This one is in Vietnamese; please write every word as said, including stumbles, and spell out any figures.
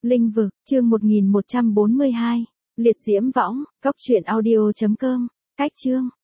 Linh vực, chương một nghìn một trăm bốn mươi hai. Liệt diễm võng, cốc truyện audio chấm com. Cách chương.